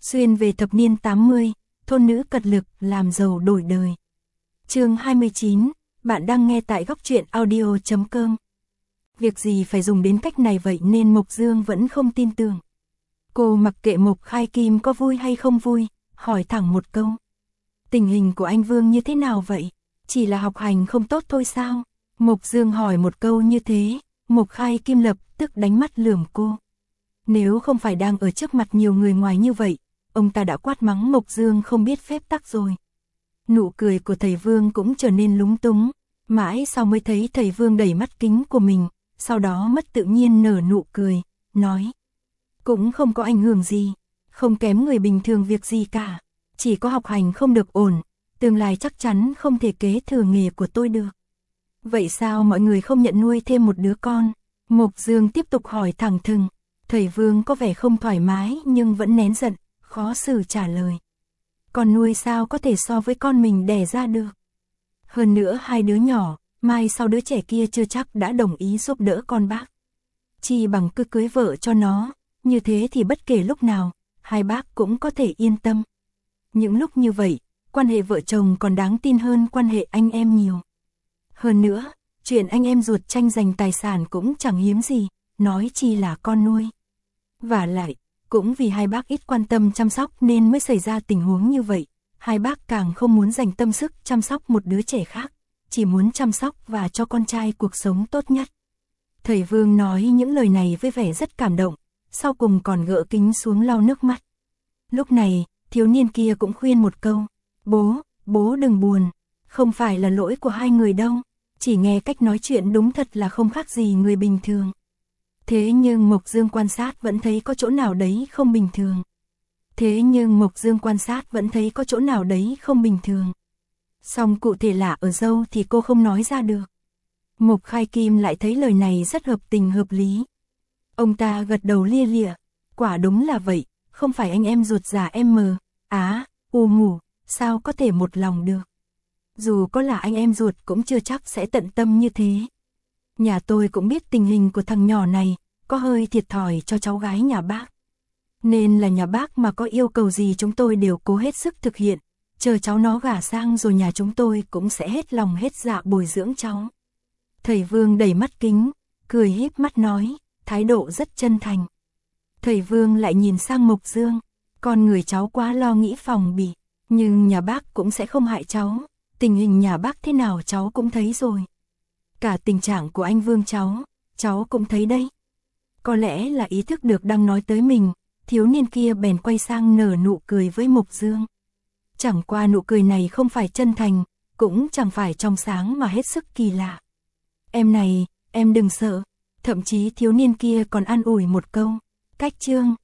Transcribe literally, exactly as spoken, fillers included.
Xuyên về thập niên tám mươi, thôn nữ cật lực làm giàu đổi đời. Chương hai mươi chín, bạn đang nghe tại góc truyện audio chấm com. Việc gì phải dùng đến cách này vậy nên Mộc Dương vẫn không tin tưởng. Cô mặc kệ Mộc Khai Kim có vui hay không vui, hỏi thẳng một câu. Tình hình của anh Vương như thế nào vậy? Chỉ là học hành không tốt thôi sao? Mộc Dương hỏi một câu như thế, Mộc Khai Kim lập tức đánh mắt lườm cô. Nếu không phải đang ở trước mặt nhiều người ngoài như vậy, ông ta đã quát mắng Mộc Dương không biết phép tắc rồi. Nụ cười của thầy Vương cũng trở nên lúng túng, mãi sau mới thấy thầy Vương đẩy mắt kính của mình, sau đó mất tự nhiên nở nụ cười, nói. Cũng không có ảnh hưởng gì, không kém người bình thường việc gì cả, chỉ có học hành không được ổn, tương lai chắc chắn không thể kế thừa nghề của tôi được. Vậy sao mọi người không nhận nuôi thêm một đứa con? Mộc Dương tiếp tục hỏi thẳng thừng, thầy Vương có vẻ không thoải mái nhưng vẫn nén giận, khó xử trả lời. Con nuôi sao có thể so với con mình đẻ ra được? Hơn nữa hai đứa nhỏ, mai sau đứa trẻ kia chưa chắc đã đồng ý giúp đỡ con bác. Chi bằng cứ cưới vợ cho nó, như thế thì bất kể lúc nào, hai bác cũng có thể yên tâm. Những lúc như vậy, quan hệ vợ chồng còn đáng tin hơn quan hệ anh em nhiều. Hơn nữa, chuyện anh em ruột tranh giành tài sản cũng chẳng hiếm gì, nói chi là con nuôi. Vả lại, cũng vì hai bác ít quan tâm chăm sóc nên mới xảy ra tình huống như vậy, hai bác càng không muốn dành tâm sức chăm sóc một đứa trẻ khác, chỉ muốn chăm sóc và cho con trai cuộc sống tốt nhất. Thầy Vương nói những lời này với vẻ rất cảm động, sau cùng còn gỡ kính xuống lau nước mắt. Lúc này, thiếu niên kia cũng khuyên một câu, bố, bố đừng buồn, không phải là lỗi của hai người đâu, chỉ nghe cách nói chuyện đúng thật là không khác gì người bình thường. Thế nhưng Mộc Dương quan sát vẫn thấy có chỗ nào đấy không bình thường. Thế nhưng Mộc Dương quan sát vẫn thấy có chỗ nào đấy không bình thường. Song cụ thể là ở đâu thì cô không nói ra được. Mộc Khai Kim lại thấy lời này rất hợp tình hợp lý. Ông ta gật đầu lia lịa, quả đúng là vậy, không phải anh em ruột già em mờ, á, u ngủ, sao có thể một lòng được. Dù có là anh em ruột cũng chưa chắc sẽ tận tâm như thế. Nhà tôi cũng biết tình hình của thằng nhỏ này, có hơi thiệt thòi cho cháu gái nhà bác. Nên là nhà bác mà có yêu cầu gì chúng tôi đều cố hết sức thực hiện, chờ cháu nó gả sang rồi nhà chúng tôi cũng sẽ hết lòng hết dạ bồi dưỡng cháu. Thầy Vương đẩy mắt kính, cười híp mắt nói, thái độ rất chân thành. Thầy Vương lại nhìn sang Mộc Dương, con người cháu quá lo nghĩ phòng bị, nhưng nhà bác cũng sẽ không hại cháu, tình hình nhà bác thế nào cháu cũng thấy rồi. Cả tình trạng của anh Vương cháu, cháu cũng thấy đây. Có lẽ là ý thức được đang nói tới mình, thiếu niên kia bèn quay sang nở nụ cười với Mộc Dương. Chẳng qua nụ cười này không phải chân thành, cũng chẳng phải trong sáng mà hết sức kỳ lạ. Em này, em đừng sợ, thậm chí thiếu niên kia còn an ủi một câu, cách chương.